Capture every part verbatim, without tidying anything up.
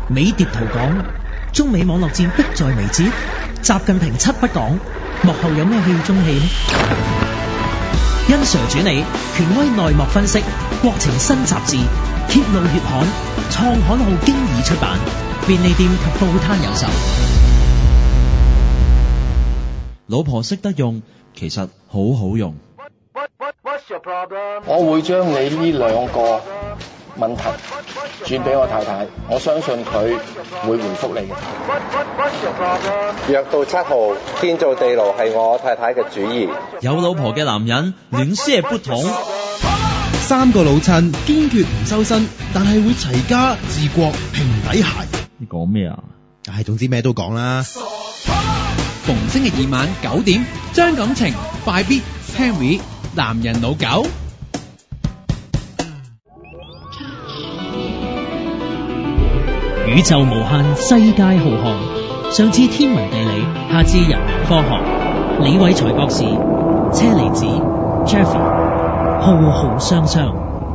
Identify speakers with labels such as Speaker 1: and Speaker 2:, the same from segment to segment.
Speaker 1: 美蝶圖講中美網絡戰迫在眉睫，習近平七不講，幕後有咩戲中戲呢？甄 Sir 主理，權威內幕分析，國情新雜誌揭露月刊，創刊號經已出版，便利店及報攤有售。
Speaker 2: 老婆識得用，其實好好用。
Speaker 3: 我會將你呢兩個問題轉俾我太太，我相信佢會回覆你嘅。
Speaker 4: 約到七號，天造地牢係我太太嘅主意。
Speaker 2: 有老婆嘅男人戀些不同。
Speaker 5: 三個老襯堅決唔收身，但係會齊家治國平底鞋。
Speaker 2: 你講咩啊？
Speaker 5: 唉，總之咩都講啦。
Speaker 6: 逢星期二晚九點，將感情快必 Henry 男人老狗。
Speaker 1: 宇宙無限，世界浩瀚，上至天文地理，下至人文科學。李偉才博士、車厘子、Jeffy， 浩浩雙雙。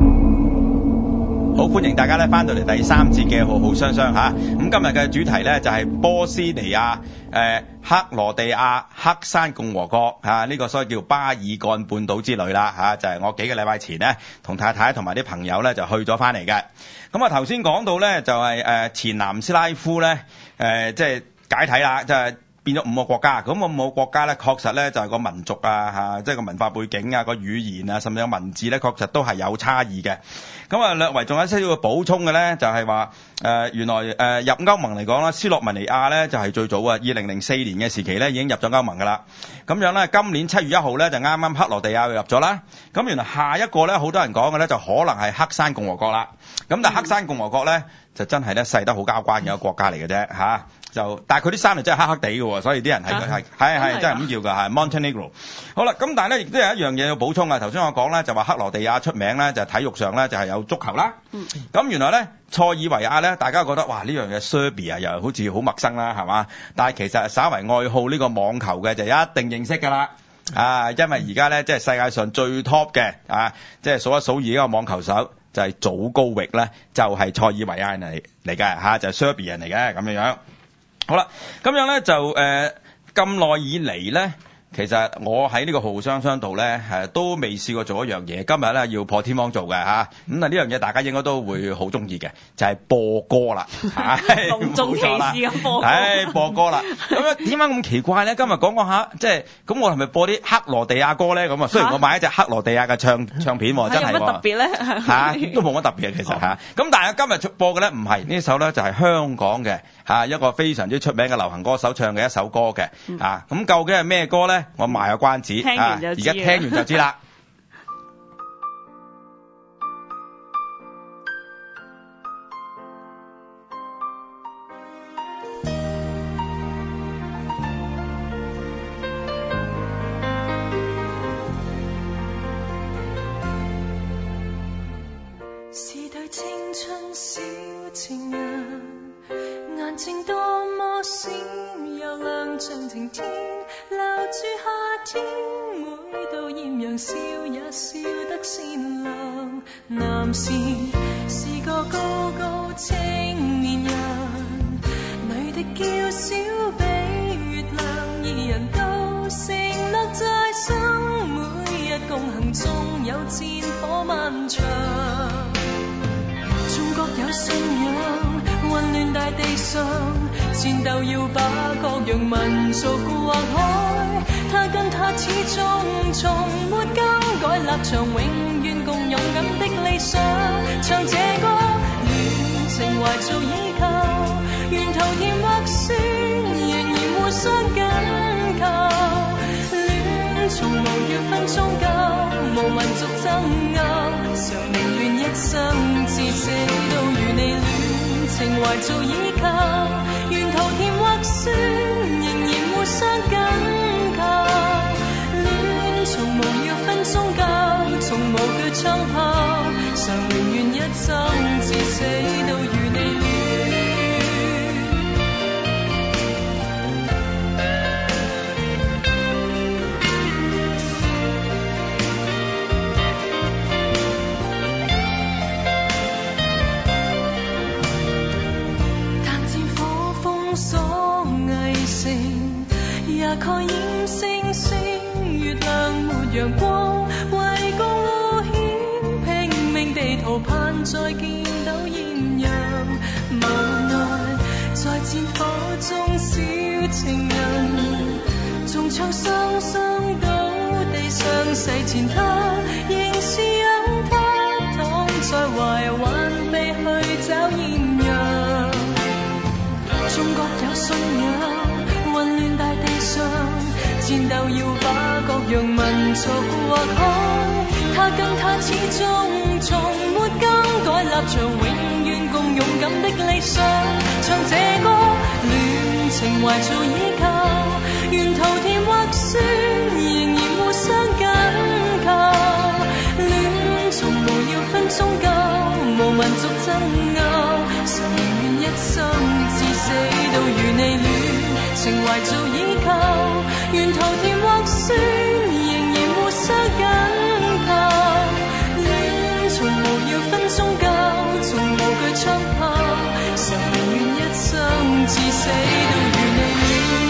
Speaker 7: 好，歡迎大家咧翻到嚟第三節嘅浩浩雙雙吓。咁今日嘅主題咧就係波斯尼亞、誒、呃、克羅地亞黑山共和國吓，呢、啊這個所謂叫巴爾幹半島之旅啦吓、啊，就係、是、我幾個禮拜前咧同太太同埋啲朋友咧就去咗翻嚟嘅。咁啊頭先講到咧就係、是、誒前南斯拉夫咧誒即係解體啦，即係變咗五個國家。咁五個國家咧確實咧就係個民族啊吓，即係個文化背景啊、個語言啊，甚至有文字咧確實都係有差異嘅。咁啊，略為仲有一些要補充嘅咧，就係話誒原來誒、呃、入歐盟嚟講啦，斯洛文尼亞咧就係、是、最早啊，二零零四年嘅時期咧已經入咗歐盟噶啦。咁樣咧，今年七月一號咧就啱啱克羅地亞入咗啦。咁原來下一個咧，好多人講嘅咧就可能係黑山共和國啦。咁但係黑山共和國咧就真係咧細得好交關嘅一個國家嚟嘅啫嚇。就但係佢啲山係真係黑黑地嘅喎，所以啲人係係係係真係咁叫㗎，係 Montenegro。好啦，咁但係咧亦都有一樣嘢要補充啊。頭先我講咧就話克羅地亞出名咧就係體育上咧就係有足球啦。咁、嗯、原來咧塞爾維亞咧大家覺得哇呢樣嘢 Serbia 又好似好陌生啦係嘛？但係其實稍為愛好呢個網球嘅就一定認識㗎啦。啊，因為而家咧即係世界上最 top 嘅啊，即係數一數二呢個網球手就係祖高域咧，就係、是、塞爾維亞人嚟嚟嘅嚇，就係、是、Serbia 人嚟嘅咁樣樣。好啦，咁樣咧就誒咁耐以嚟咧，其實我喺呢個浩浩雙雙度咧誒都未試過做一樣嘢，今日咧要破天荒做嘅嚇。咁啊呢樣嘢大家應該都會好中意嘅，就係、是、播歌啦，
Speaker 8: 隆重其事咁播歌。
Speaker 7: 係播歌啦。咁樣點解咁奇怪咧？今日講講下，即係咁我係咪播啲克羅地亞歌咧？咁啊雖然我買一隻克羅地亞嘅唱唱片喎，真係
Speaker 8: 有乜特別咧？
Speaker 7: 嚇都冇乜特別嘅其實嚇。咁但係今日播嘅咧唔係呢首咧，就係香港嘅嚇一個非常之出名嘅流行歌手唱嘅一首歌嘅嚇。咁究竟係咩歌咧？我賣個關子，
Speaker 8: 聽完就知，
Speaker 7: 而家聽完就知啦。
Speaker 9: 是對青春小情人，眼睛多麼閃又亮，像晴天留住夏天，每到豔陽笑也笑得善良。男士是個高高青年人，女的嬌小比月亮，二人都承諾在生，每日共行縱有戰火漫長。縱各有信仰，混亂大地上，戰鬥要把各樣民族劃開。他跟他始終從沒更改立場，永遠共勇敢的理想。唱這歌，戀情懷做依靠，沿途甜或酸，仍然互相緊靠。戀從無要分宗教，無民族爭拗，常寧願一生至死都與你戀情懷做依靠，沿途甜或酸，仍然互相緊靠。戀從無要分宗教，從無懼槍炮，常寧願一生至死都與你戀。 封鎖偽誠，也蓋掩星星，月亮沒陽光，為共互獻，拼命地逃盼再見到豔陽，無奈在戰火中小情人，縱唱雙雙倒地上，逝前他仍是有他躺在懷，還未去找豔陽。中國有信仰，混亂大地上，戰鬥要把各樣民族劃開。他跟他始終從沒更改立場，永遠共勇敢的理想。唱這歌，戀情懷做依靠，沿途甜或酸，仍然互相緊靠。戀從無要分宗教，無民族爭拗，常願一生至死都與你戀，情懷做依靠，沿途甜或酸，仍然互相緊靠。戀從無要分宗教，從無懼槍炮，常願一生至死都與你戀。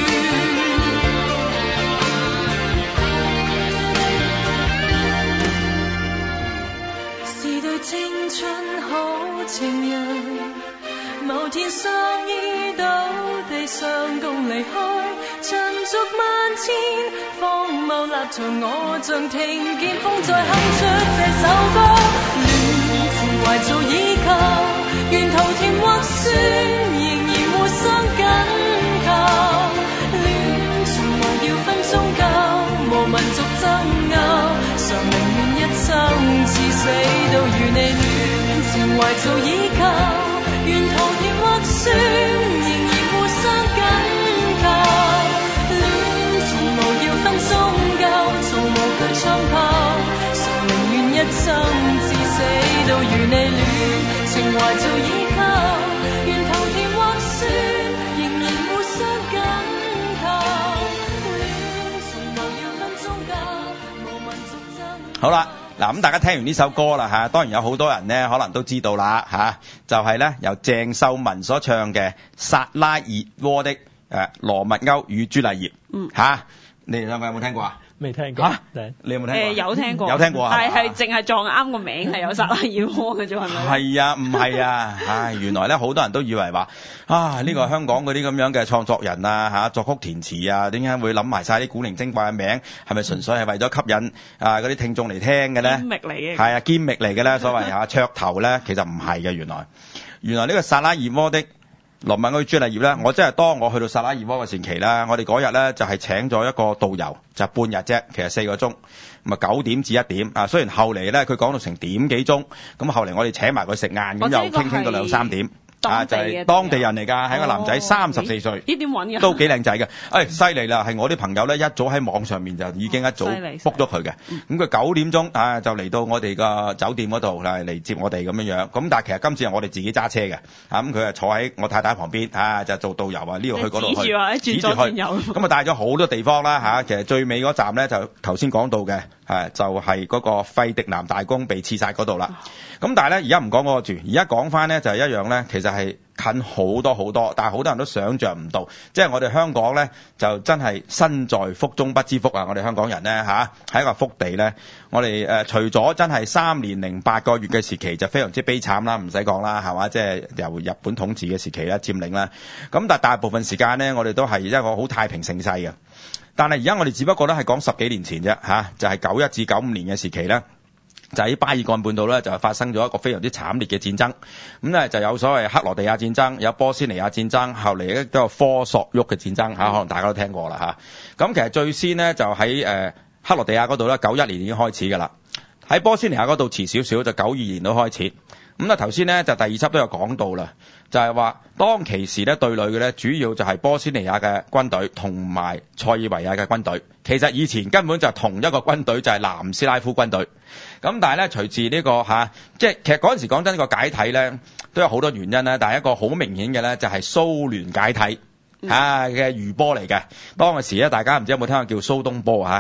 Speaker 9: 是對青春好情人，某天相依到地上共離開，塵俗萬千，荒謬立場，我像聽見風在哼出這首歌。戀情懷做依靠，沿途甜或酸，仍然互相緊靠。戀從無要分宗教，無民族爭拗，常寧願一生至死都與你戀，情懷做依靠，沿途甜或酸，仍然互相緊靠。戀從無要分宗教，從無懼槍炮，常寧願一生至死都與你戀，情懷做依靠，沿途甜或酸，仍然互相緊靠。戀從無要分宗教，無民族爭拗。
Speaker 7: 好啦。嗱咁大家聽完呢首歌啦嚇，當然有好多人咧可能都知道啦嚇，就係咧由鄭秀文所唱嘅《薩拉熱窩的誒羅密歐與朱麗葉》
Speaker 8: 嗯
Speaker 7: 嚇，你哋兩個有冇聽過啊？
Speaker 10: 未聽過
Speaker 7: 嚇，你有冇聽過？
Speaker 8: 誒有聽過，
Speaker 7: 有聽過啊？
Speaker 8: 但係淨係撞啱個名係有薩拉熱窩嘅啫，係咪？
Speaker 7: 係啊，唔係啊，唉，原來咧好多人都以為話啊呢個香港嗰啲咁樣嘅創作人啊嚇，作曲填詞啊，點解會諗埋晒啲古靈精怪嘅名？係咪純粹係為咗吸引啊嗰啲聽眾嚟聽嘅咧？
Speaker 8: 堅力嚟嘅。
Speaker 7: 係啊，堅力嚟嘅咧，所謂嚇噱頭咧，其實唔係嘅，原來原來呢個薩拉熱窩的羅密歐朱麗葉咧，我真係當我去到薩拉熱窩嘅時期啦，我哋嗰日咧就係請咗一個導遊，就半日啫，其實四個鐘，咁啊九點至一點啊。雖然後嚟咧佢講到成點幾鐘，咁後嚟我哋請埋佢食晏，咁又傾傾到兩三點。啊，就係當地人嚟㗎，係個男仔，三十四歲，
Speaker 8: 咦點揾㗎？
Speaker 7: 都幾靚仔嘅。誒犀利啦，係我啲朋友咧一早喺網上面就已經一早 book 咗佢嘅。咁佢九點鐘啊就嚟到我哋個酒店嗰度嚟嚟接我哋咁樣樣。咁但係其實今次係我哋自己揸車嘅。啊咁佢係坐喺我太太旁邊啊，就做導遊啊，呢度去嗰度去，
Speaker 8: 指住啊，轉左轉右。
Speaker 7: 咁啊帶咗好多地方啦嚇。其實最尾嗰站咧就頭先講到嘅，係就係嗰個費迪南大公被刺殺嗰度啦。咁但係咧而家唔講嗰個住，而家講翻咧就係一樣咧，其實係近好多好多，但係好多人都想像唔到，即係我哋香港咧就真係身在福中不知福啊！我哋香港人咧嚇喺一個福地咧，我哋誒、呃、除咗真係三年零八個月嘅時期就非常之悲慘啦，唔使講啦，係嘛？即係由日本統治嘅時期啦，佔領啦，咁但係大部分時間咧，我哋都係一個好太平盛世嘅。但係而家我哋只不過咧係講十幾年前啫嚇，就係九一至九五年嘅時期咧。就喺巴爾幹半島咧，就發生咗一個非常之慘烈嘅戰爭。咁咧就有所謂克羅地亞戰爭，有波斯尼亞戰爭，後嚟咧都有科索沃嘅戰爭嚇，可能大家都聽過啦嚇。咁其實最先呢，就喺誒克羅地亞嗰度咧，九一年已經開始㗎啦。喺波斯尼亞嗰度遲少少，就九二年都開始。咁啊頭先咧就第二輯都有講到啦，就係話當其時咧對壘嘅咧主要就係波斯尼亞嘅軍隊同埋塞爾維亞嘅軍隊。其實以前根本就係同一個軍隊，就係南斯拉夫軍隊。咁但係咧隨住呢個嚇，即係其實嗰陣時講真呢個解體咧都有好多原因啦，但係一個好明顯嘅咧就係蘇聯解體啊嘅餘波嚟嘅。當嗰時咧大家唔知有冇聽過叫蘇東波嚇？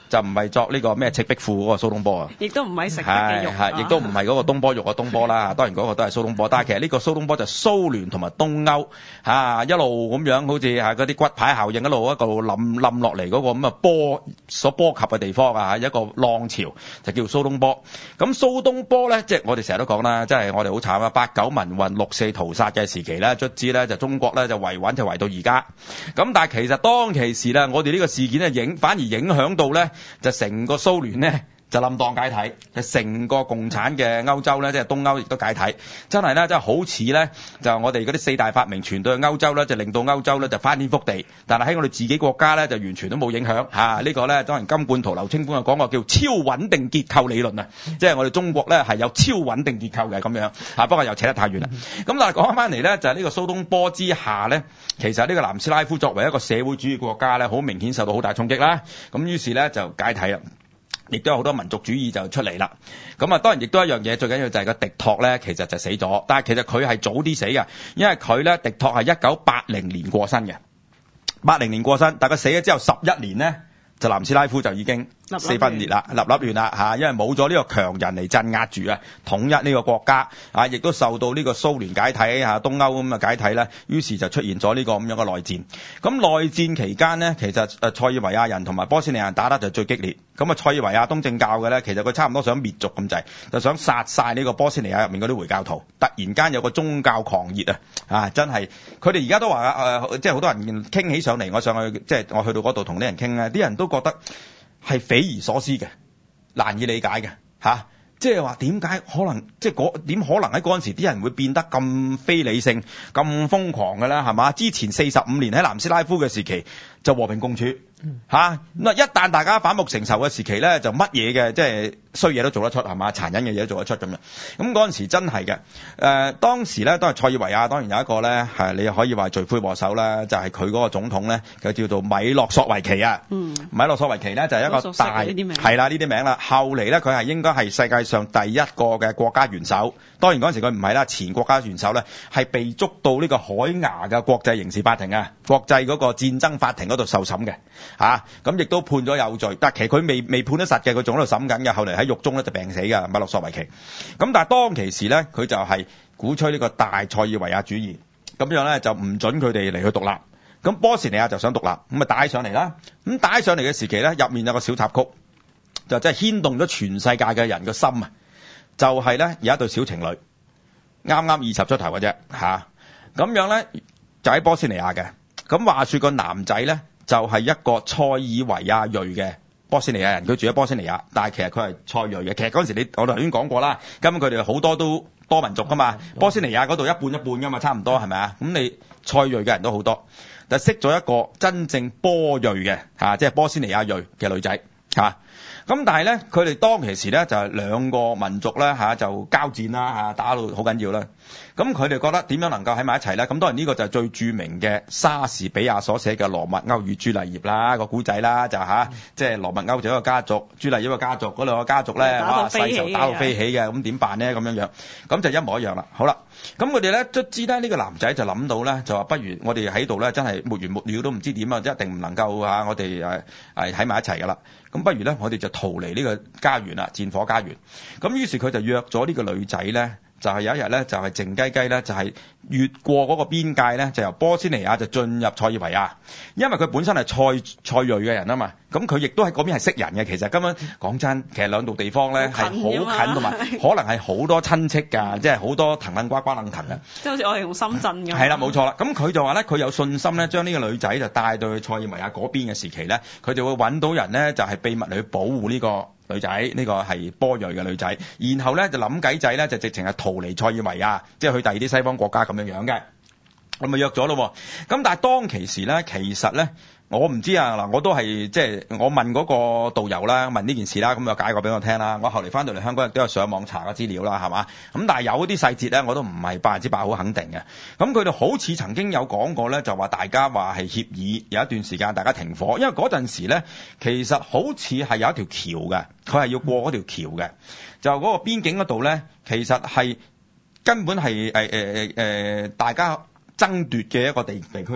Speaker 7: 就唔係作呢個咩赤壁賦嗰個蘇東坡啊，
Speaker 8: 亦都唔係食嘅肉，
Speaker 7: 係亦都唔係嗰個東坡肉嘅東坡啦。當然嗰個都係蘇東坡，但係其實呢個蘇東坡就蘇聯同埋東歐嚇一路咁樣，好似係嗰啲骨牌效應一路一路冧冧落嚟嗰個咁嘅波所波及嘅地方啊，一個浪潮就叫蘇東坡。咁蘇東坡咧，即係我哋成日都講啦，即係我哋好慘啊！八九民運、六四屠殺嘅時期咧，卒之咧就中國咧就維穩就維到而家。咁但係其實當其時咧，我哋呢個事件咧影反而影響到咧。就成個蘇聯咧就冧檔解體，就成個共產嘅歐洲咧，即係東歐亦都解體，真係咧，真係好似咧就我哋嗰啲四大發明傳到去歐洲咧，就令到歐洲咧就翻天覆地。但係喺我哋自己國家咧就完全都冇影響嚇。啊這個、呢個咧當然金冠圖、劉清官講過叫超穩定結構理論啊，即係我哋中國咧係有超穩定結構嘅咁樣嚇。不過又扯得太遠啦。咁但係講翻嚟咧，就係、是、呢個蘇東坡之下咧，其實呢個南斯拉夫作為一個社會主義國家咧，好明顯受到好大衝擊啦。咁於是咧就解體啦。亦都有好多民族主義就出嚟啦。咁啊，當然亦都一樣嘢，最緊要就係個狄托咧，其實就死咗。但係其實佢係早啲死嘅，因為佢咧狄托係一九八零年過身嘅，八零年過身，但係佢死咗之後十一年咧，就南斯拉夫就已經四分裂啦，立立亂啦嚇，因為冇咗呢個強人嚟鎮壓住啊，統一呢個國家啊，亦都受到呢個蘇聯解體嚇、東歐咁嘅解體咧，於是就出現咗呢個咁樣嘅內戰。咁內戰期間呢，其實誒塞爾維亞人同埋波斯尼亞人打得就最激烈。咁啊，塞爾維亞東正教嘅咧，其實佢差唔多想滅族咁滯，就想殺晒呢個波斯尼亞入面嗰啲回教徒。突然間有個宗教狂熱啊！啊，真係佢哋而家都話誒、呃，即係好多人傾起上嚟，我上去即係我去到嗰度同啲人傾咧，啲人都覺得係匪夷所思嘅，難以理解嘅嚇、啊。即係話點解可能即係嗰點可能喺嗰陣時啲人會變得咁非理性、咁瘋狂嘅咧？係嘛？之前四十五年喺南斯拉夫嘅時期就和平共處嚇，咁啊一旦大家反目成仇嘅時期咧，就乜嘢嘅即係衰嘢都做得出係嘛？殘忍嘅嘢都做得出咁樣。咁嗰陣時真係嘅，誒、呃、當時咧都係塞爾維亞，當然有一個咧係你可以話罪魁禍首啦，就係佢嗰個總統咧，就叫做米洛索維奇啊。嗯，米洛索維奇咧就係一個大係啦呢啲名啦。後嚟咧佢係應該係世界上第一個嘅國家元首，當然嗰陣時佢唔係啦，前國家元首咧係被捉到呢個海牙嘅國際刑事法庭啊，國際嗰個戰爭法庭嗰度受審嘅嚇，咁亦都判咗有罪，但係其實佢未未判得實嘅，佢仲喺度審緊嘅，後嚟喺獄中咧就病死嘅米洛索維奇。咁但係當其時咧，佢就係鼓吹呢個大塞爾維亞主義，咁樣咧就唔准佢哋嚟去獨立。咁波斯尼亞就想獨立，咁啊帶上嚟啦。咁帶上嚟嘅時期咧，入面有個小插曲，就真係牽動咗全世界嘅人嘅心啊！就係、是、咧有一對小情侶，啱啱二十出頭嘅啫嚇，咁樣咧就喺波斯尼亞嘅。咁話說個男仔咧就係、是、一個塞爾維亞裔嘅波斯尼亞人，佢住喺波斯尼亞，但係其實佢係塞裔嘅。其實嗰陣時你我頭先講過啦，咁佢哋好多都多民族噶嘛，波斯尼亞嗰度一半一半噶嘛，差唔多係咪啊？咁你塞裔嘅人都好多，但係識咗一個真正波裔嘅嚇，即係波斯尼亞裔嘅女仔嚇。咁但係咧，佢哋當其時咧就係兩個民族咧嚇就交戰啦嚇，打到好緊要啦。咁佢哋覺得點樣能夠喺埋一齊咧？咁當然呢個就係最著名嘅莎士比亞所寫嘅《羅密歐與朱麗葉》啦，個古仔啦就嚇，即係羅密歐就一個家族，朱麗葉一個家族，嗰兩個家族咧哇世仇打到飛起嘅，咁點辦咧？咁樣樣，咁就一模一樣啦。好啦，咁佢哋咧卒之咧呢個男仔就諗到咧，就話不如我哋喺度咧真係沒完沒了都唔知點啊，一定唔能夠嚇我哋誒誒喺埋一齊噶啦。咁不如咧我哋就逃離呢個家園啦，戰火家園。咁於是佢就約咗呢個女仔咧。就係有一日咧，就係靜雞雞咧，就係越過嗰個邊界咧，就由波斯尼亞就進入塞爾維亞，因為佢本身係塞塞裔嘅人啊嘛，咁佢亦都喺嗰邊係識人嘅。其實根本講真，其實兩度地方咧係好近，同埋可能係好多親戚㗎，即係好多藤撚瓜瓜撚藤嘅，
Speaker 8: 即係好似我哋用深圳咁。係啦，
Speaker 7: 冇錯啦。咁佢就話咧，佢有信心咧，將呢個女仔就帶到去塞爾維亞嗰邊嘅時期咧，佢就會揾到人咧，就係秘密去保護呢個女仔，呢、這個係波裔嘅女仔，然後咧就諗計仔咧就直情係逃離塞爾維亞，即係去第二啲西方國家咁樣樣嘅，咁咪約咗咯。咁但係當其時咧，其實咧我唔知啊嗱，我都係即係我問嗰個導遊啦，問呢件事啦，咁就解過俾我聽啦。我後嚟翻到嚟香港亦都有上網查個資料啦，係嘛？咁但係有啲細節咧，我都唔係百分之百好肯定嘅。咁佢哋好似曾經有講過咧，就話大家話係協議有一段時間大家停火，因為嗰陣時咧其實好似係有一條橋嘅，佢係要過嗰條橋嘅，就嗰個邊境嗰度咧，其實係根本係誒誒誒大家爭奪嘅一個地地區嚟嘅。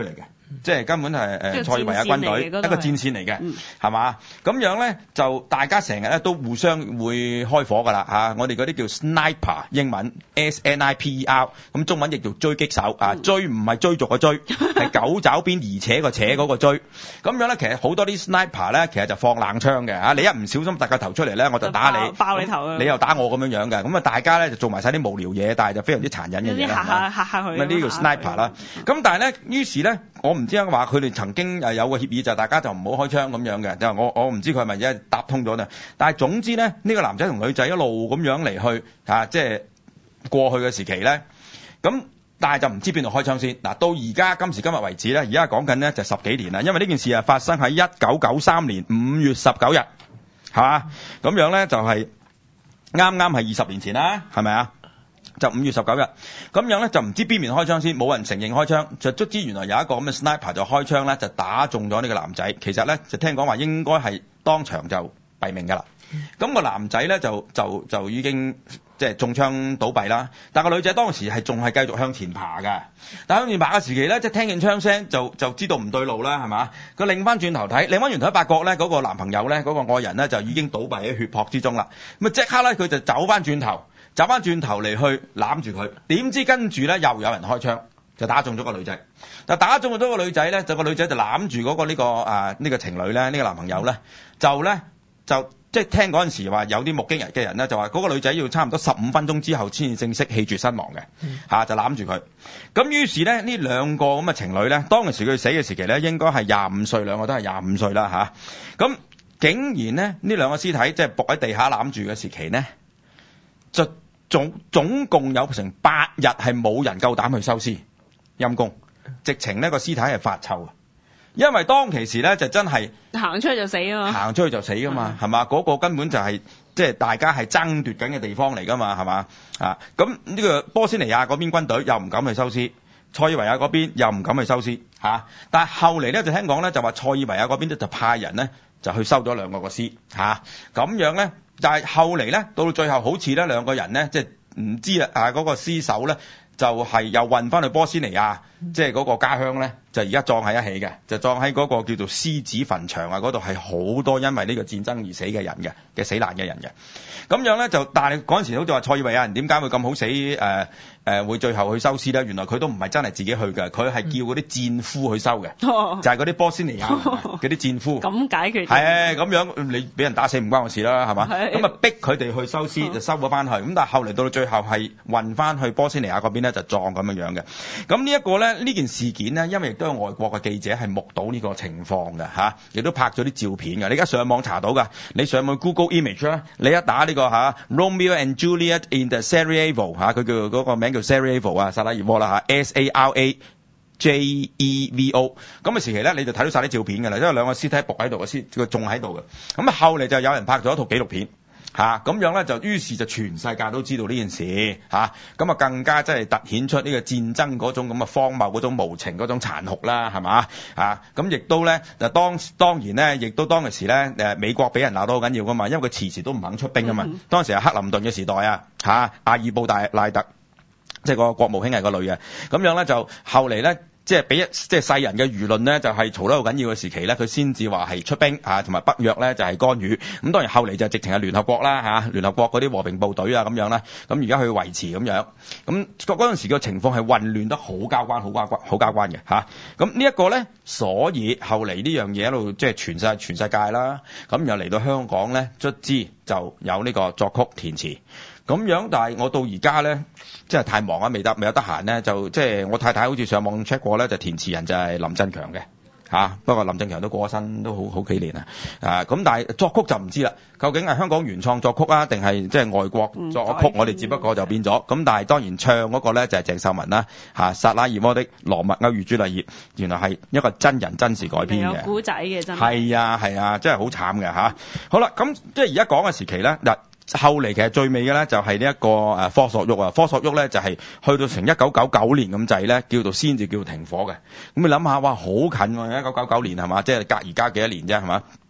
Speaker 7: 即係根本係誒
Speaker 8: 一個
Speaker 7: 塞爾維亞軍隊一個
Speaker 8: 戰線嚟嘅嗰個係
Speaker 7: 戰線嚟嘅，
Speaker 8: 嗯
Speaker 7: 係嘛？咁樣咧就大家成日咧都互相會開火㗎啦嚇，我哋嗰啲叫 sniper 英文 S N I P E R， 咁中文亦叫狙擊手啊，追唔係追逐嘅追，係九爪邊而且個扯嗰個追。咁樣咧其實好多啲 sniper 咧其實就放冷槍嘅嚇，你一唔小心突個頭出嚟咧，我就打你，
Speaker 8: 爆你頭啊！
Speaker 7: 你又打我咁樣樣嘅，咁啊大家咧就做埋晒啲無聊嘢，但係就非常之殘忍嘅
Speaker 8: 有啲嚇
Speaker 7: 嘢啦。
Speaker 8: 下嚇下佢。
Speaker 7: 咁啊呢叫 sniper 啦。咁但係咧，於是咧，我唔知點解話佢哋曾經誒有個協議，就大家就唔好開槍咁樣嘅。就我我唔知佢係咪而家搭通咗呢？但係總之咧，呢個男仔同女仔一路咁樣嚟去嚇，即係過去嘅時期咧。咁但係就唔知邊度開槍先。嗱，到而家今時今日為止咧，而家講緊咧就十幾年啦。因為呢件事啊發生喺一九九三年五月十九日，係嘛？咁樣咧就係啱啱係二十年前啦，係咪啊？就五月十九日，咁樣咧就唔知邊面開槍先，冇人承認開槍，就卒之原來有一個咁嘅 sniper 就開槍咧，就打中咗呢個男仔。其實咧就聽講話應該係當場就斃命㗎啦。咁個男仔咧就就就已經即係中槍倒斃啦，但個女仔當時係仲係繼續向前爬㗎。但向前爬嘅時期咧，即係聽見槍聲就就知道唔對路啦，係嘛？佢擰翻轉頭睇，擰翻轉頭發覺咧嗰個男朋友咧嗰個愛人咧就已經倒斃喺血泊之中啦。咁啊即刻咧佢就走翻轉頭。走翻轉頭嚟去攬住佢，點知跟住咧又有人開槍，就打中咗個女仔。但打中咗個女仔咧，就個女仔就攬住嗰個呢、呢個啊呢、呢個情侶咧，呢、呢個男朋友咧，就咧就即係聽嗰陣時話有啲目擊人嘅人咧，就話嗰個女仔要差唔多十五分鐘之後先至正式氣絕身亡嘅，嚇、嗯啊、就攬住佢。咁於是咧呢兩個咁嘅情侶咧，當時佢死嘅時期咧應該係廿五歲，兩個都係廿五歲啦嚇。咁、啊、竟然咧呢兩個屍體即係伏喺地下攬住嘅時期呢，就總總共有成八日係冇人夠膽去收屍，陰公，直情呢個屍體係發臭，因為當其時咧就真係
Speaker 8: 行出去就死啊嘛，
Speaker 7: 行出去就死噶嘛，係嘛？嗰個根本就係即係大家係爭奪緊嘅地方嚟噶嘛，係嘛？啊，咁呢個波斯尼亞嗰邊軍隊又唔敢去收屍，塞爾維亞嗰邊又唔敢去收屍嚇，但係後嚟咧就聽講咧就話塞爾維亞嗰邊咧就派人咧就去收咗兩個個屍嚇，咁樣咧。但係後嚟咧，到到最後好似咧兩個人咧，即係唔知啊，啊、那、嗰個屍首咧，就係、是、又運翻去波斯尼亞，即係嗰個家鄉咧，就而家葬喺一起嘅，就葬喺嗰個叫做獅子墳場啊，嗰度係好多因為呢個戰爭而死嘅人嘅，嘅死難嘅人嘅。咁樣咧就，但係嗰陣時好似話塞爾維亞人點解會咁好死？誒、呃、誒、呃，會最後去收屍咧？原來佢都唔係真係自己去嘅，佢係叫嗰啲戰俘去收嘅，哦、就係嗰啲波斯尼亞嗰啲戰俘。咁解決係咁樣，你俾人打死唔關我事啦，係嘛？咁啊逼佢哋去收屍，就收咗翻去。咁但係後嚟到到最後係運翻去波斯尼亞嗰邊咧，就葬咁樣樣嘅。咁呢一個咧，呢件事件呢，因為亦都有外國嘅記者係目睹呢個情況嘅嚇，亦、啊、都拍咗啲照片嘅。你而家上網查到㗎，你上網 Google Image 啦，你一打呢、這個。嚇、啊、Romeo and Juliet in the Sarajevo 嚇、啊，佢叫嗰個名叫 Sarajevo 啊，薩拉熱窩啦嚇 ，S A R A J E V O。咁嘅時期咧，你就睇到晒啲照片㗎啦，因為兩個屍體仆喺度嘅屍，佢仲喺度嘅。咁啊後嚟就有人拍咗一套紀錄片嚇，咁、啊、樣咧就於是就全世界都知道呢件事嚇，咁啊更加即係突顯出呢個戰爭嗰種咁嘅荒謬、嗰種無情、嗰種殘酷啦，係嘛啊？咁亦都咧，就當當然咧，亦都當其時咧，誒美國俾人鬧到好緊要噶嘛，因為佢遲遲都唔肯出兵啊嘛。嗯、當時係克林頓嘅時代啊，嚇阿爾布大賴特，即係個國務卿係個女嘅，咁樣咧就後嚟咧。即係俾一即係世人嘅輿論咧，就係嘈得好緊要嘅時期咧，佢先至話係出兵嚇，同埋北約咧就係干預。咁當然後嚟就直情係聯合國啦嚇，聯合國嗰啲和平部隊啊咁樣啦。咁而家去維持咁樣。咁嗰陣時嘅情況係混亂得好交關、好交關、好交關嘅嚇。咁呢一個咧，所以後嚟呢樣嘢一路即係傳曬全世界啦。咁又嚟到香港咧，卒之就有呢個作曲填詞。咁樣，但係我到而家咧，即係太忙啊，未得未有得閒咧，就即係我太太好似上網 check 過咧，就填詞人就係林振強嘅嚇。不過林振強都過咗身，都好好幾年啦。啊，咁但係作曲就唔知啦，究竟係香港原創作曲啊，定係即係外國作曲？嗯、我哋只不過就變咗。咁但係當然唱嗰個咧就係鄭秀文啦嚇，薩拉熱窩的羅密歐與朱麗葉，原來係一個真人真事改編嘅。有古仔嘅真係。係啊係啊，真係好慘嘅嚇。好啦，咁即係而家講嘅時期咧嗱。後嚟其實最尾嘅咧就係呢一個誒科索沃啊，科索沃咧就係去到成一九九九年咁滯咧，叫做先至叫停火嘅。咁你諗下，哇，好近喎！一九九九年係嘛，即係隔而家幾多年啫係嘛？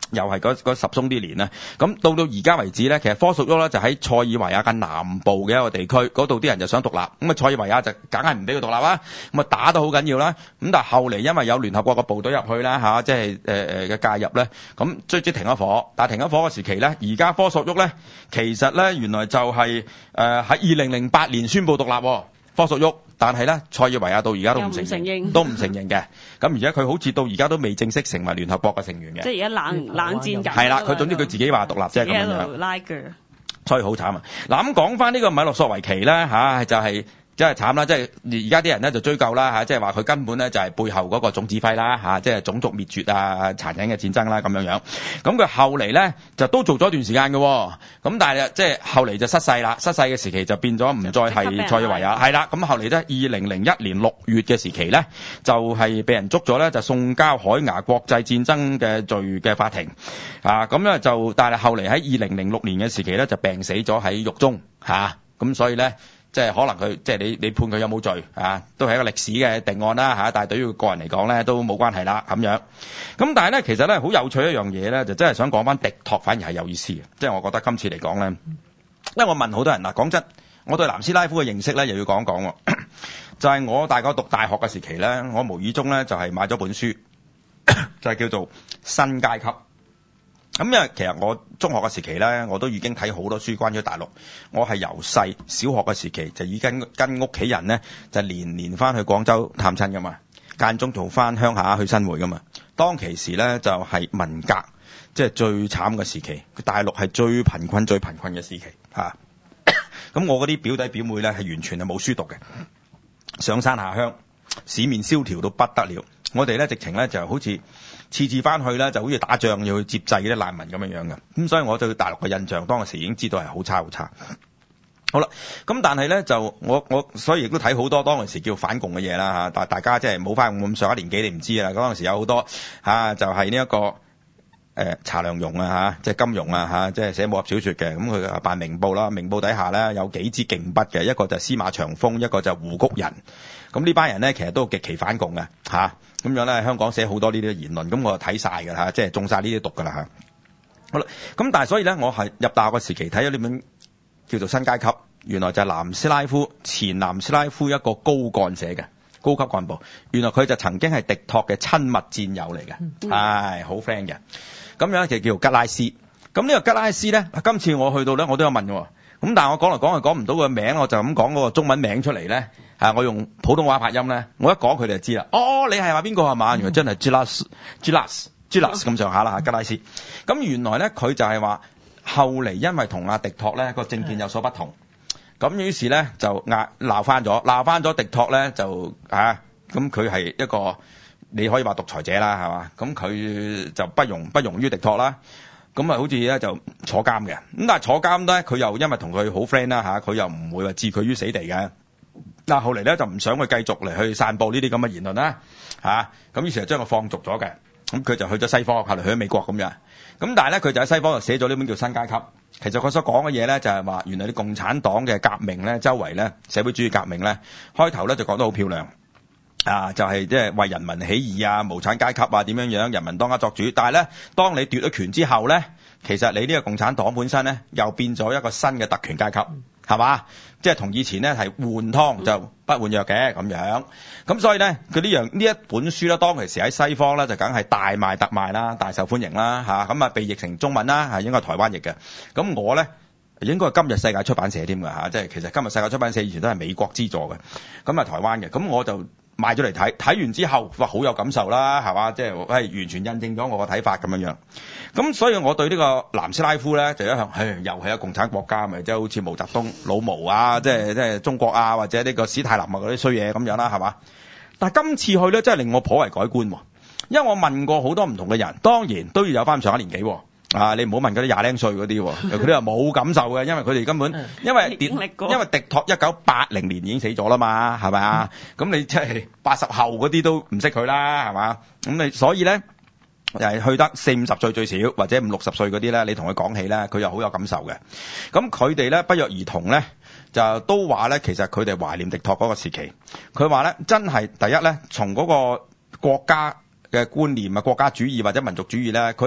Speaker 7: 又係嗰嗰十鬆啲年啦，咁到到而家為止咧，其實科索沃咧就喺塞爾維亞嘅南部嘅一個地區，嗰度啲人就想獨立，咁啊塞爾維亞就梗係唔俾佢獨立啦，咁啊打得好緊要啦，咁但係後嚟因為有聯合國嘅部隊入去啦嚇，即係誒誒嘅介入咧，咁追住停咗火，但係停咗火嘅時期咧，而家科索沃咧其實咧原來就係誒喺二零零八年宣布獨立。科索沃，但係咧，塞爾維亞到而家都唔承認，都唔承認嘅。咁而家佢好似到而家都未正式成為聯合國嘅成員嘅。
Speaker 8: 即係而家冷冷戰緊。係
Speaker 7: 啦，佢總之佢自己話獨立啫咁樣。
Speaker 8: 喺度拉鋸。
Speaker 7: 所以好慘啊！嗱咁講翻呢個米洛索維奇咧嚇，就係、是。真係慘啦！即係而家啲人咧就追究啦嚇，即係話佢根本咧就係背後嗰個總指揮啦嚇，即係種族滅絕啊、殘忍嘅戰爭啦咁樣樣。咁佢後嚟咧就都做咗一段時間嘅，咁但係即係後嚟就失勢啦，失勢嘅時期就變咗唔再係塞爾維亞，係啦。咁後嚟咧，二零零一年六月嘅時期咧，就係、是、被人捉咗咧，就送交海牙國際戰爭嘅罪嘅法庭啊。咁咧就但係後嚟喺二零零六年嘅時期咧，就病死咗喺獄中嚇。咁、啊、所以咧。即係可能佢，即係你你判佢有冇罪啊，都係一個歷史嘅定案啦嚇。但係對於佢個人嚟講咧，都冇關係啦咁樣。咁但係咧，其實咧好有趣一樣嘢咧，就真係想講翻迪托，反而係有意思嘅。即係我覺得今次嚟講咧，因為我問好多人嗱，講真，我對南斯拉夫嘅認識咧，又要講講喎。就係我大概讀大學嘅時期咧，我無意中咧就係買咗本書，就係叫做《新階級》。咁因為其實我中學嘅時期咧，我都已經睇好多書關於大陸。我係由細小學嘅時期就已經跟屋企人咧，就年年翻去廣州探親噶嘛，間中做翻鄉下去新會噶嘛。當其時咧就係文革，即係最慘嘅時期，大陸係最貧困、最貧困嘅時期嚇。咁我嗰啲表弟表妹咧係完全係冇書讀嘅，上山下鄉，市面蕭條到不得了。我哋咧直情咧就好似次次翻去咧，就好似打仗要去接濟嗰啲難民咁樣樣嘅。咁所以我對大陸嘅印象當時已經知道係好差好差。好啦，咁但係咧就我我所以亦都睇好多當時叫反共嘅嘢啦嚇。但大家即係冇翻咁上一年紀，你唔知啦。嗰陣時有好多嚇、啊、就係呢一個。誒查良鏞啊嚇，即係金庸啊嚇，即係寫武俠小説嘅。咁佢辦明報啦，明報底下咧有幾支勁筆嘅，一個就係司馬長風，一個就係胡谷人。咁呢班人咧其實都極其反共嘅嚇。咁樣咧香港寫好多呢啲言論，咁我就睇晒㗎嚇，即係中晒呢啲毒㗎啦嚇。好啦，咁但係所以咧，我係入大學嘅時期睇咗呢本叫做《新階級》，原來就係南斯拉夫前南斯拉夫一個高幹寫嘅。高級幹部，原來佢就曾經係迪托嘅親密戰友嚟嘅，係好 friend 嘅。咁樣就叫做吉拉斯。咁呢個吉拉斯咧，今次我去到咧，我都有問嘅。咁但係我講嚟講去講唔到個名，我就咁講嗰個中文名出嚟咧。係我用普通話發音咧，我一講佢哋就知啦。哦，你係話邊個係嘛？原來真係吉拉斯、吉拉斯、吉拉斯咁上下啦嚇，吉拉斯。咁原來咧佢就係話後嚟因為同阿迪托咧個政見有所不同。咁於是咧就嗌鬧翻咗，鬧翻咗迪托咧就啊，咁佢係一個你可以話獨裁者啦，係嘛？咁佢就不容不容於迪托啦，咁啊好似咧就坐監嘅。咁但係坐監咧，佢又因為同佢好 friend 啦嚇，佢又唔會話置佢於死地嘅。嗱後嚟咧就唔想佢繼續嚟去散佈呢啲咁嘅言論啦嚇，咁於是就將佢放逐咗嘅。咁佢就去咗西方，後嚟去咗美國咁樣。咁但係咧佢就喺西方就寫咗呢本叫《新階級》。其實佢所講嘅嘢咧就係話，原來啲共產黨嘅革命咧，周圍咧社會主義革命咧，開頭咧就講得好漂亮，啊就係即係為人民起義啊，無產階級啊點樣樣，人民當家作主。但係咧，當你奪咗權之後咧，其實你呢個共產黨本身咧又變咗一個新嘅特權階級，係嘛？即係同以前咧係換湯就不換藥嘅咁樣。咁所以咧，佢呢樣呢一本書咧，當其時喺西方咧就梗係大賣特賣啦，大受歡迎啦嚇。咁啊被譯成中文啦，係應該係台灣譯嘅。咁我咧應該係今日世界出版社添㗎嚇，即係其實今日世界出版社以前都係美國資助嘅，咁啊台灣嘅。咁我就買咗嚟睇，睇完之後哇好有感受啦，係嘛？即係係完全印證咗我個睇法咁樣樣。咁所以我對呢個南斯拉夫咧就一向，唉又係一個共產國家，咪即係好似毛澤東老毛啊，即係即係中國啊，或者呢個史太林啊嗰啲衰嘢咁樣啦，係嘛？但係今次去咧真係令我頗為改觀，因為我問過好多唔同嘅人，當然都要有翻上一年紀。啊！你唔好問嗰啲廿零歲嗰啲，佢哋又冇感受嘅，因為佢哋根本因為因為迪托一九八零年已經死咗啦嘛，係咪啊？咁、嗯、你即係八十後嗰啲都唔識佢啦，係嘛？咁你所以咧，又係去得四五十歲最少，或者五六十歲嗰啲咧，你同佢講起咧，佢又好有感受嘅。咁佢哋咧不約而同咧，就都話咧，其實佢哋懷念迪托嗰個時期。佢話咧，真係第一咧，從嗰個國家嘅觀念啊，國家主義或者民族主義咧，佢哋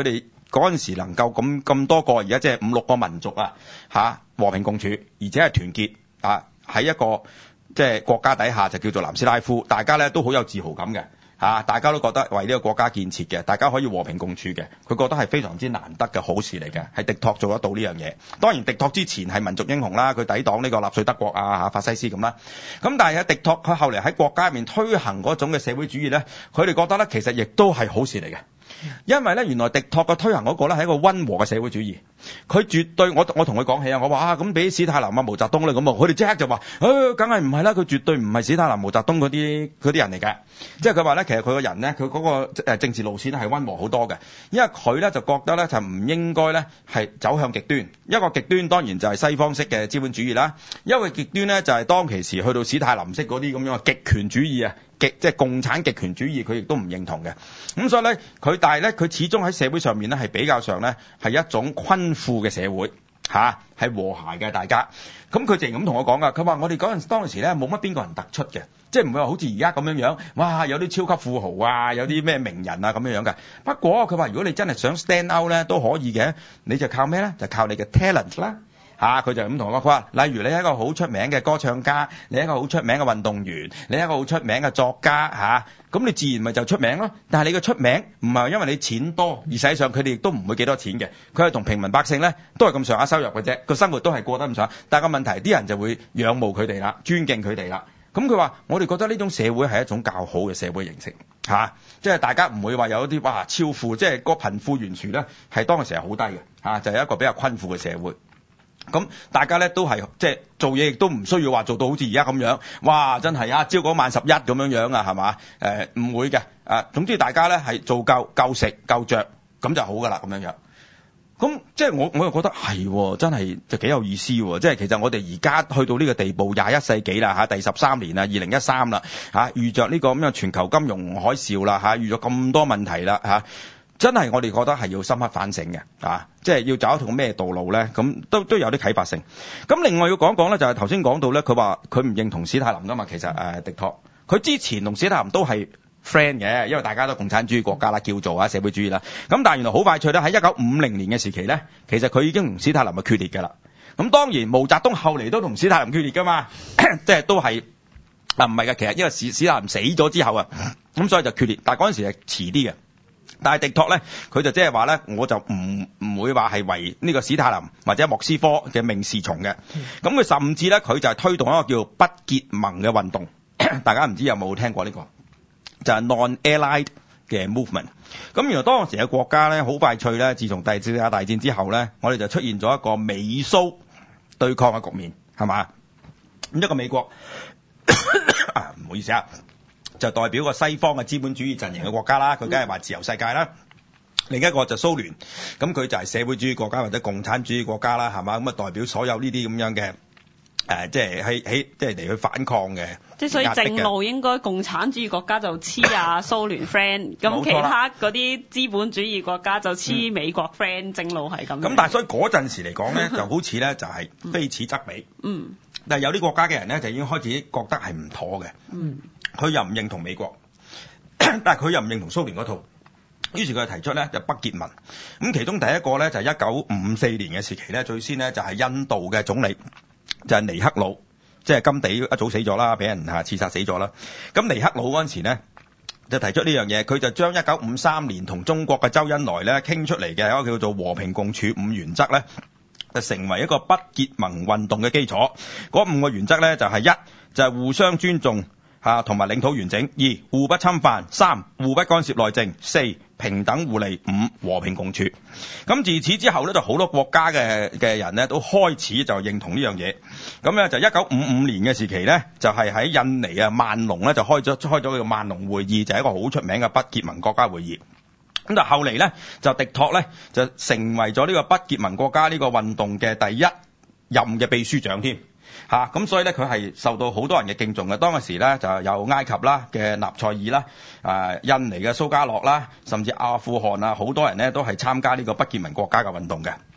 Speaker 7: 嗰陣時能夠咁咁多個，而家即係五六個民族啊嚇和平共處，而且係團結啊喺一個即係國家底下就叫做南斯拉夫，大家咧都好有自豪感嘅。啊！大家都覺得為呢個國家建設嘅，大家可以和平共處嘅，佢覺得係非常之難得嘅好事嚟嘅，係狄托做得到呢樣嘢。當然狄托之前係民族英雄啦，佢抵擋呢個納粹德國啊、法西斯咁啦。咁但係喺狄托佢後嚟喺國家入面推行嗰種嘅社會主義咧，佢哋覺得咧其實亦都係好事嚟嘅。因為咧，原來狄托嘅推行嗰個咧係一個溫和嘅社會主義，佢絕對我我同佢講起啊，我話啊咁俾史太林啊、毛澤東咧咁啊，佢哋即刻就話，誒梗係唔係啦，佢絕對唔係史太林、毛澤東嗰啲嗰啲人嚟嘅，即係佢話咧，其實佢個人咧，佢嗰個誒政治路線係溫和好多嘅，因為佢咧就覺得咧就唔應該咧係走向極端，一個極端當然就係西方式嘅資本主義啦，一個極端咧就係當其時去到史太林式嗰啲咁樣嘅極權主義啊。極即係共產極權主義，佢亦都唔認同嘅。咁所以咧，佢但係咧，佢始終喺社會上面咧係比較上咧係一種均富嘅社會嚇，係、啊、和諧嘅大家。咁佢淨係咁同我講噶，佢話我哋嗰陣當時咧冇乜邊個人突出嘅，即係唔會話好似而家咁樣樣，哇有啲超級富豪啊，有啲咩名人啊咁樣樣嘅。不過佢話如果你真係想 stand out 咧都可以嘅，你就靠咩咧？就靠你嘅 talent 啦。嚇佢、啊、就咁同我講，佢話例如你係一個好出名嘅歌唱家，你係一個好出名嘅運動員，你係一個好出名嘅作家嚇，咁、啊、你自然咪就出名咯。但係你嘅出名唔係因為你錢多，而實際上佢哋亦都唔會幾多錢嘅，佢係同平民百姓咧都係咁上下收入嘅啫，個生活都係過得咁上下。但係個問題啲人就會仰慕佢哋啦，尊敬佢哋啦。咁佢話我哋覺得呢種社會係一種較好嘅社會形式嚇、啊，即係大家唔會話有一啲哇超富，即係個貧富懸殊咧係當時係好低嘅嚇、啊，就係、是、一個比較均富嘅社會。咁大家咧都係即係做嘢，亦都唔需要話做到好似而家咁樣，哇！真係啊，朝九晚十一咁樣樣啊，係嘛？誒、呃、唔會嘅，啊，總之大家咧係做夠夠食夠着咁就好噶啦，咁樣樣。咁即係我我又覺得係，真係就幾有意思喎！即係其實我哋而家去到呢個地步，廿一世紀啦嚇，第十三年啦，二零一三啦嚇，遇着呢個咁樣全球金融海嘯啦嚇，遇咗咁多問題啦嚇。真係我哋覺得係要深刻反省嘅，啊，即係要走一條咩道路咧？咁都都有啲啟發性。咁另外要講講咧，就係頭先講到咧，佢話佢唔認同史太林噶嘛。其實誒狄托，佢之前同史太林都係 friend 嘅，因為大家都共產主義國家啦，叫做啊社會主義啦。咁但係原來好快脆咧，喺一九五零年嘅時期咧，其實佢已經同史太林係決裂㗎啦。咁當然毛澤東後嚟都同史太林決裂㗎嘛，即係都係啊唔係㗎。其實因為史史太林死咗之後啊，咁所以就決裂。但係嗰陣時係遲啲嘅。但係狄托咧，佢就即係話咧，我就唔唔會話係為呢個史太林或者莫斯科嘅命是從嘅。咁佢甚至咧，佢就係推動一個叫不結盟嘅運動。大家唔知有冇聽過呢個？就係 non-allied 嘅 movement。咁原來當時嘅國家咧，好快脆咧，自從第二次世界大戰之後咧，我哋就出現咗一個美蘇對抗嘅局面，係嘛？咁一個美國，啊唔好意思啊。就代表個西方嘅資本主義陣營嘅國家啦，佢梗係話自由世界啦。另一個就蘇聯，咁佢就係社會主義國家或者共產主義國家啦，係嘛？咁啊代表所有呢啲咁樣嘅誒、呃，即係喺喺即係嚟去反抗嘅。即係所以正路應該共產主義國家就黐啊蘇聯 friend， 咁其他嗰啲資本主義國家就黐美國 friend，嗯、正路係咁。咁但係所以嗰陣時嚟講咧，就好似咧就係非此則彼。嗯。但係有啲國家嘅人咧，就已經開始覺得係唔妥嘅。嗯。佢又唔認同美國，但係佢又唔認同蘇聯嗰套，於是佢就提出咧就不結盟。咁其中第一個咧就係一九五四年嘅時期咧，最先咧就係印度嘅總理就係尼赫魯，即係甘地一早死咗啦，俾人嚇刺殺死咗啦。咁尼赫魯嗰陣時咧就提出呢樣嘢，佢就將一九五三年同中國嘅周恩來咧傾出嚟嘅一個叫做和平共處五原則咧，就成為一個不結盟運動嘅基礎。嗰五個原則咧就係一就係互相尊重。嚇，同埋領土完整；二，互不侵犯；三，互不干涉內政；四，平等互利；五，和平共處。咁自此之後咧，就好多國家嘅嘅人咧都開始就認同呢樣嘢。咁咧就一九五五年嘅時期咧，就係、是、喺印尼啊萬隆咧就開咗開咗個萬隆會議，就係、是、一個好出名嘅不結盟國家會議。咁就後嚟咧就狄托咧就成為咗呢個不結盟國家呢個運動嘅第一任嘅秘書長添。嚇咁、啊、所以咧佢係受到好多人嘅敬重嘅。當嗰時咧就有埃及啦嘅納賽爾啦，誒、啊、印尼嘅蘇加諾啦，甚至阿富汗啊，好多人咧都係參加呢個不結盟國家嘅運動嘅。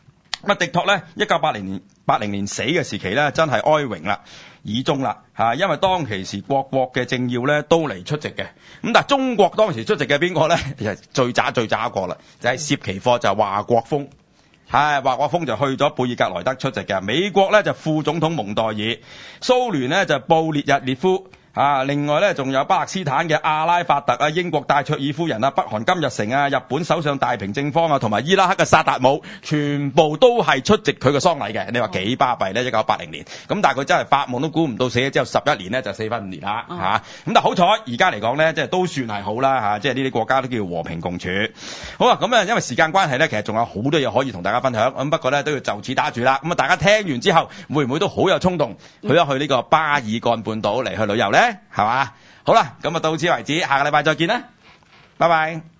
Speaker 7: 咁啊，狄托咧，一九八零年八零年死嘅時期咧，真係哀榮啦，已終啦嚇，因為當其時各國嘅政要咧都嚟出席嘅，咁但係中國當時出席嘅邊個咧？就係最渣最渣一個啦，就係攝奇貨就係華國鋒，係華國鋒就去咗貝爾格萊德出席嘅，美國咧就副總統蒙代爾，蘇聯咧就布列日列夫。啊，另外咧仲有巴勒斯坦嘅阿拉法特啊，英國戴卓爾夫人啊，北韓金日成啊，日本首相大平正方啊，同埋伊拉克嘅薩達姆，全部都係出席佢嘅喪禮嘅。你話幾巴閉咧？一九八零年，咁但係佢真係發夢都估唔到死咗之後十一年咧就四分五年啦嚇。咁、啊、但係好彩而家嚟講咧，即係都算係好啦嚇，即係呢啲國家都叫和平共處。好啊，咁啊，因為時間關係咧，其實仲有好多嘢可以同大家分享，咁不過咧都要就此打住啦。咁啊，大家聽完之後會唔會都好有衝動去一去呢個巴爾幹半島嚟去旅遊咧？係嘛？好啦，咁啊到此為止，下個禮拜再見啦，拜拜。